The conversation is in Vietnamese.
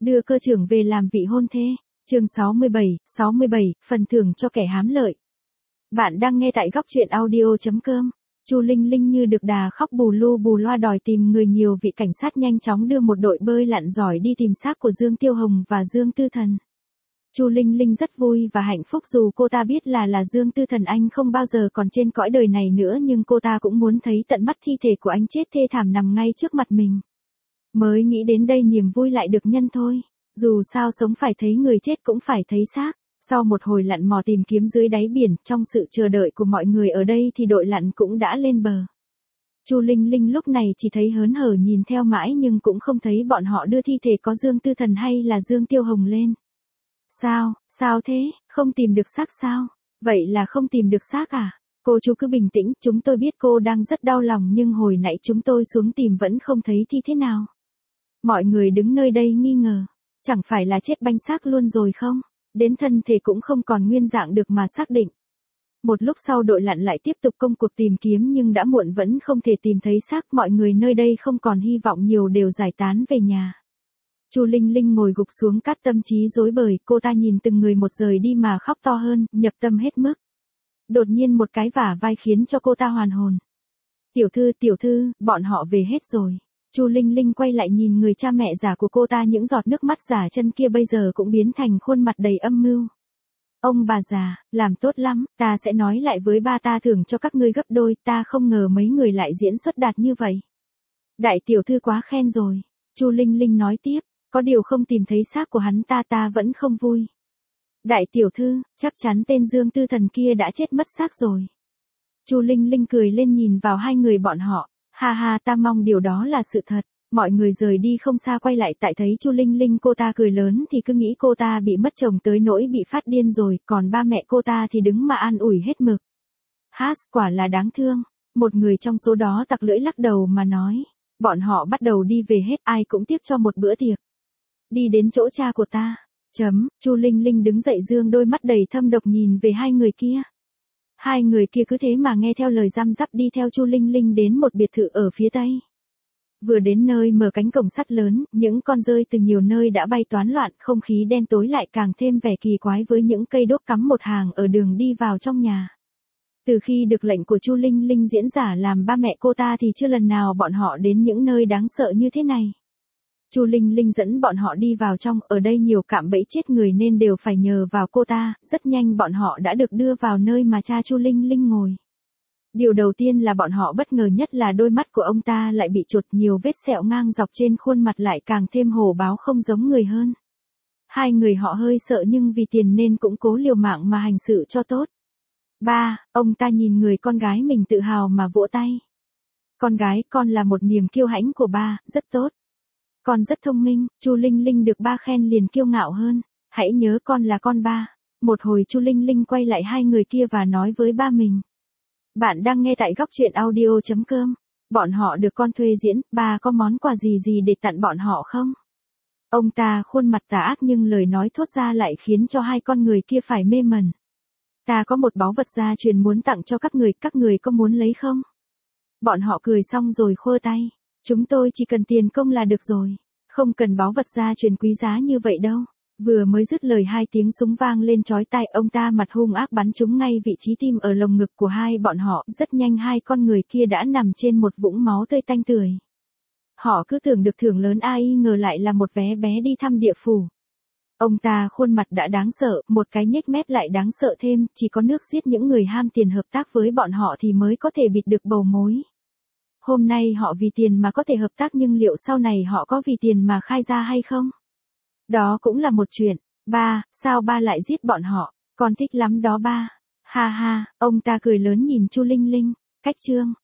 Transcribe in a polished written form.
Đưa cơ trưởng về làm vị hôn thê. Chương 67, phần thưởng cho kẻ hám lợi. Bạn đang nghe tại góc truyện audio.com. Chu Linh Linh như được đà khóc bù lu bù loa đòi tìm người, nhiều vị cảnh sát nhanh chóng đưa một đội bơi lặn giỏi đi tìm xác của Dương Tiêu Hồng và Dương Tư Thần. Chu Linh Linh rất vui và hạnh phúc, dù cô ta biết là Dương Tư Thần anh không bao giờ còn trên cõi đời này nữa, nhưng cô ta cũng muốn thấy tận mắt thi thể của anh chết thê thảm nằm ngay trước mặt mình. Mới nghĩ đến đây niềm vui lại được nhân thôi. Dù sao sống phải thấy người chết cũng phải thấy xác. Sau một hồi lặn mò tìm kiếm dưới đáy biển, trong sự chờ đợi của mọi người ở đây thì đội lặn cũng đã lên bờ. Chu Linh Linh lúc này chỉ thấy hớn hở nhìn theo mãi nhưng cũng không thấy bọn họ đưa thi thể có Dương Tư Thần hay là Dương Tiêu Hồng lên. Sao thế, không tìm được xác sao? Vậy là không tìm được xác à? Cô chú cứ bình tĩnh, chúng tôi biết cô đang rất đau lòng nhưng hồi nãy chúng tôi xuống tìm vẫn không thấy thi thế nào. Mọi người đứng nơi đây nghi ngờ. Chẳng phải là chết banh xác luôn rồi không? Đến thân thể cũng không còn nguyên dạng được mà xác định. Một lúc sau đội lặn lại tiếp tục công cuộc tìm kiếm nhưng đã muộn, vẫn không thể tìm thấy xác. Mọi người nơi đây không còn hy vọng nhiều, đều giải tán về nhà. Chu Linh Linh ngồi gục xuống cát, tâm trí rối bời, cô ta nhìn từng người một rời đi mà khóc to hơn, nhập tâm hết mức. Đột nhiên một cái vả vai khiến cho cô ta hoàn hồn. Tiểu thư, bọn họ về hết rồi. Chu Linh Linh quay lại nhìn người cha mẹ già của cô ta, những giọt nước mắt giả chân kia bây giờ cũng biến thành khuôn mặt đầy âm mưu. Ông bà già, làm tốt lắm, ta sẽ nói lại với ba ta thưởng cho các ngươi gấp đôi, ta không ngờ mấy người lại diễn xuất đạt như vậy. Đại tiểu thư quá khen rồi. Chu Linh Linh nói tiếp, có điều không tìm thấy xác của hắn ta vẫn không vui. Đại tiểu thư, chắc chắn tên Dương Tư Thần kia đã chết mất xác rồi. Chu Linh Linh cười lên nhìn vào hai người bọn họ. Ha, ta mong điều đó là sự thật. Mọi người rời đi không xa quay lại tại thấy Chu Linh Linh cô ta cười lớn thì cứ nghĩ cô ta bị mất chồng tới nỗi bị phát điên rồi, còn ba mẹ cô ta thì đứng mà an ủi hết mực. Quả là đáng thương. Một người trong số đó tặc lưỡi lắc đầu mà nói. Bọn họ bắt đầu đi về hết, ai cũng tiếc cho một bữa tiệc. Đi đến chỗ cha của ta. Chu Linh Linh đứng dậy, dương đôi mắt đầy thâm độc nhìn về hai người kia. Hai người kia cứ thế mà nghe theo lời răm rắp đi theo Chu Linh Linh đến một biệt thự ở phía tây. Vừa đến nơi mở cánh cổng sắt lớn, những con dơi từ nhiều nơi đã bay toán loạn, không khí đen tối lại càng thêm vẻ kỳ quái với những cây đốt cắm một hàng ở đường đi vào trong nhà. Từ khi được lệnh của Chu Linh Linh diễn giả làm ba mẹ cô ta thì chưa lần nào bọn họ đến những nơi đáng sợ như thế này. Chu Linh Linh dẫn bọn họ đi vào trong, ở đây nhiều cạm bẫy chết người nên đều phải nhờ vào cô ta. Rất nhanh bọn họ đã được đưa vào nơi mà cha Chu Linh Linh ngồi. Điều đầu tiên là bọn họ bất ngờ nhất là đôi mắt của ông ta lại bị chột, nhiều vết sẹo ngang dọc trên khuôn mặt lại càng thêm hổ báo không giống người hơn. Hai người họ hơi sợ nhưng vì tiền nên cũng cố liều mạng mà hành sự cho tốt. Ba, ông ta nhìn người con gái mình tự hào mà vỗ tay. Con gái con là một niềm kiêu hãnh của ba, rất tốt. Con rất thông minh. Chu Linh Linh được ba khen liền kiêu ngạo hơn. Hãy nhớ con là con ba. Một hồi Chu Linh Linh quay lại hai người kia và nói với ba mình. Bạn đang nghe tại góc truyện audio.com. Bọn họ được con thuê diễn, ba có món quà gì để tặng bọn họ không? Ông ta khuôn mặt tà ác nhưng lời nói thốt ra lại khiến cho hai con người kia phải mê mẩn. Ta có một báu vật gia truyền muốn tặng cho các người có muốn lấy không? Bọn họ cười xong rồi khua tay. Chúng tôi chỉ cần tiền công là được rồi. Không cần báu vật gia truyền quý giá như vậy đâu. Vừa mới dứt lời hai tiếng súng vang lên chói tai, ông ta mặt hung ác bắn trúng ngay vị trí tim ở lồng ngực của hai bọn họ. Rất nhanh hai con người kia đã nằm trên một vũng máu tươi tanh tưởi. Họ cứ tưởng được thưởng lớn, ai ngờ lại là một vé bé đi thăm địa phủ. Ông ta khuôn mặt đã đáng sợ, một cái nhếch mép lại đáng sợ thêm, chỉ có nước giết những người ham tiền hợp tác với bọn họ thì mới có thể bịt được bầu mối. Hôm nay họ vì tiền mà có thể hợp tác nhưng liệu sau này họ có vì tiền mà khai ra hay không? Đó cũng là một chuyện. Ba, sao ba lại giết bọn họ? Con thích lắm đó ba. Ha, ông ta cười lớn nhìn Chu Linh Linh. Cách chương